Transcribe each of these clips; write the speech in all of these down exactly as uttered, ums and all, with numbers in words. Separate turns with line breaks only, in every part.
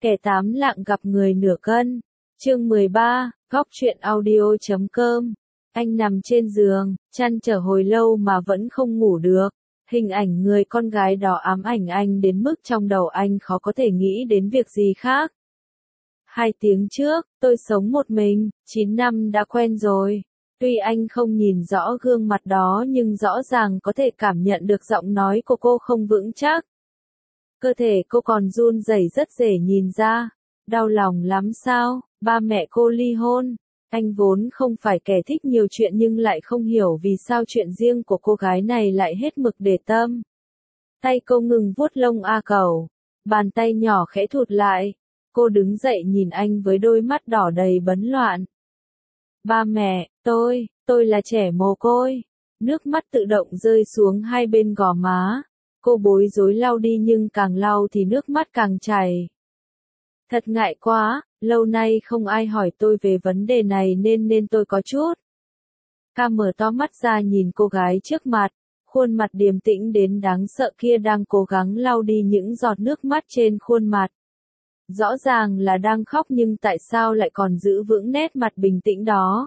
Kẻ tám lạng gặp người nửa cân. Chương mười ba, góc truyện audio chấm com. Anh nằm trên giường, chăn trở hồi lâu mà vẫn không ngủ được. Hình ảnh người con gái đó ám ảnh anh đến mức trong đầu anh khó có thể nghĩ đến việc gì khác. Hai tiếng trước, tôi sống một mình, chín năm đã quen rồi. Tuy anh không nhìn rõ gương mặt đó nhưng rõ ràng có thể cảm nhận được giọng nói của cô không vững chắc. Cơ thể cô còn run rẩy rất dễ nhìn ra. Đau lòng lắm sao? Ba mẹ cô ly hôn. Anh vốn không phải kẻ thích nhiều chuyện nhưng lại không hiểu vì sao chuyện riêng của cô gái này lại hết mực để tâm. Tay cô ngừng vuốt lông A Cẩu. Bàn tay nhỏ khẽ thụt lại. Cô đứng dậy nhìn anh với đôi mắt đỏ đầy bấn loạn. Ba mẹ, tôi, tôi là trẻ mồ côi. Nước mắt tự động rơi xuống hai bên gò má. Cô bối rối lau đi nhưng càng lau thì nước mắt càng chảy. Thật ngại quá, lâu nay không ai hỏi tôi về vấn đề này nên nên tôi có chút. Ca mở to mắt ra nhìn cô gái trước mặt, khuôn mặt điềm tĩnh đến đáng sợ kia đang cố gắng lau đi những giọt nước mắt trên khuôn mặt. Rõ ràng là đang khóc nhưng tại sao lại còn giữ vững nét mặt bình tĩnh đó?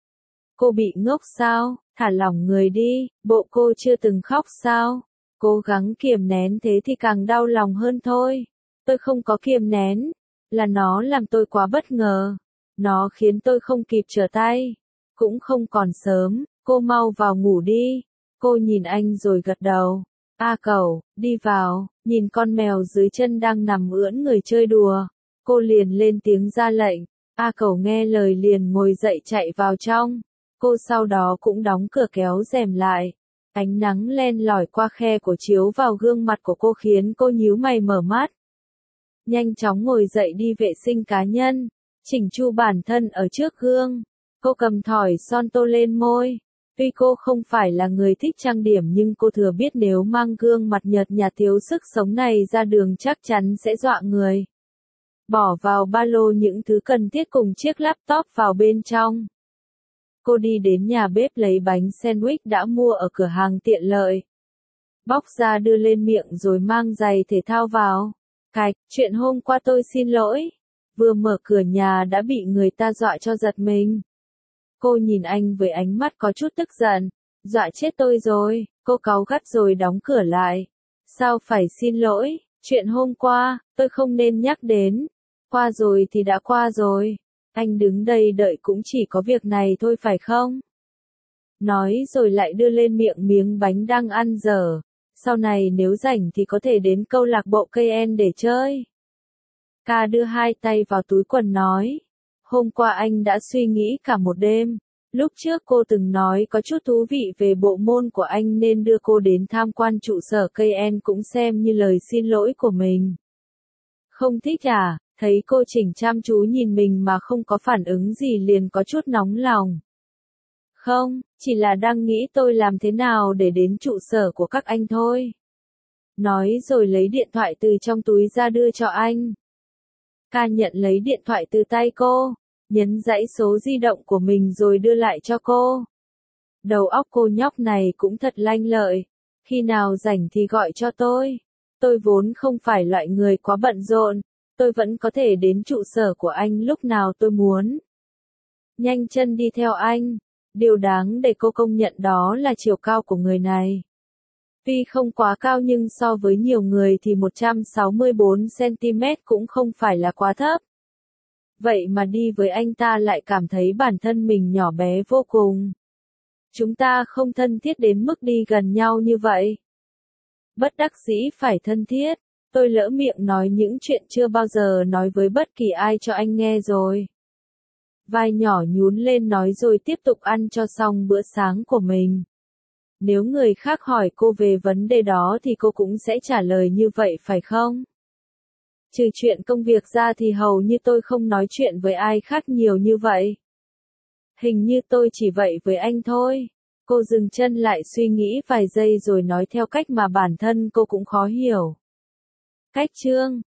Cô bị ngốc sao? Thả lỏng người đi, bộ cô chưa từng khóc sao? Cố gắng kiềm nén thế thì càng đau lòng hơn thôi. Tôi không có kiềm nén, là nó làm tôi quá bất ngờ. Nó khiến tôi không kịp trở tay. Cũng không còn sớm, cô mau vào ngủ đi. Cô nhìn anh rồi gật đầu. A Cẩu, đi vào, nhìn con mèo dưới chân đang nằm ưỡn người chơi đùa. Cô liền lên tiếng ra lệnh. A Cẩu nghe lời liền ngồi dậy chạy vào trong. Cô sau đó cũng đóng cửa kéo rèm lại. Ánh nắng len lỏi qua khe của chiếu vào gương mặt của cô khiến cô nhíu mày mở mắt. Nhanh chóng ngồi dậy đi vệ sinh cá nhân, chỉnh chu bản thân ở trước gương. Cô cầm thỏi son tô lên môi. Tuy cô không phải là người thích trang điểm nhưng cô thừa biết nếu mang gương mặt nhợt nhạt thiếu sức sống này ra đường chắc chắn sẽ dọa người. Bỏ vào ba lô những thứ cần thiết cùng chiếc laptop vào bên trong. Cô đi đến nhà bếp lấy bánh sandwich đã mua ở cửa hàng tiện lợi. Bóc ra đưa lên miệng rồi mang giày thể thao vào. Cạch, chuyện hôm qua tôi xin lỗi. Vừa mở cửa nhà đã bị người ta dọa cho giật mình. Cô nhìn anh với ánh mắt có chút tức giận. Dọa chết tôi rồi, cô cáu gắt rồi đóng cửa lại. Sao phải xin lỗi, chuyện hôm qua, tôi không nên nhắc đến. Qua rồi thì đã qua rồi. Anh đứng đây đợi cũng chỉ có việc này thôi phải không? Nói rồi lại đưa lên miệng miếng bánh đang ăn dở. Sau này nếu rảnh thì có thể đến câu lạc bộ cây en để chơi. Ca đưa hai tay vào túi quần nói. Hôm qua anh đã suy nghĩ cả một đêm. Lúc trước cô từng nói có chút thú vị về bộ môn của anh nên đưa cô đến tham quan trụ sở cây en cũng xem như lời xin lỗi của mình. Không thích à? Thấy cô chỉnh chăm chú nhìn mình mà không có phản ứng gì liền có chút nóng lòng. Không, chỉ là đang nghĩ tôi làm thế nào để đến trụ sở của các anh thôi. Nói rồi lấy điện thoại từ trong túi ra đưa cho anh. Ca nhận lấy điện thoại từ tay cô, nhấn dãy số di động của mình rồi đưa lại cho cô. Đầu óc cô nhóc này cũng thật lanh lợi. Khi nào rảnh thì gọi cho tôi. Tôi vốn không phải loại người quá bận rộn. Tôi vẫn có thể đến trụ sở của anh lúc nào tôi muốn. Nhanh chân đi theo anh. Điều đáng để cô công nhận đó là chiều cao của người này. Tuy không quá cao nhưng so với nhiều người thì một trăm sáu mươi bốn xăng ti mét cũng không phải là quá thấp. Vậy mà đi với anh ta lại cảm thấy bản thân mình nhỏ bé vô cùng. Chúng ta không thân thiết đến mức đi gần nhau như vậy. Bất đắc dĩ phải thân thiết. Tôi lỡ miệng nói những chuyện chưa bao giờ nói với bất kỳ ai cho anh nghe rồi. Vai nhỏ nhún lên nói rồi tiếp tục ăn cho xong bữa sáng của mình. Nếu người khác hỏi cô về vấn đề đó thì cô cũng sẽ trả lời như vậy phải không? Trừ chuyện công việc ra thì hầu như tôi không nói chuyện với ai khác nhiều như vậy. Hình như tôi chỉ vậy với anh thôi. Cô dừng chân lại suy nghĩ vài giây rồi nói theo cách mà bản thân cô cũng khó hiểu. Cách chương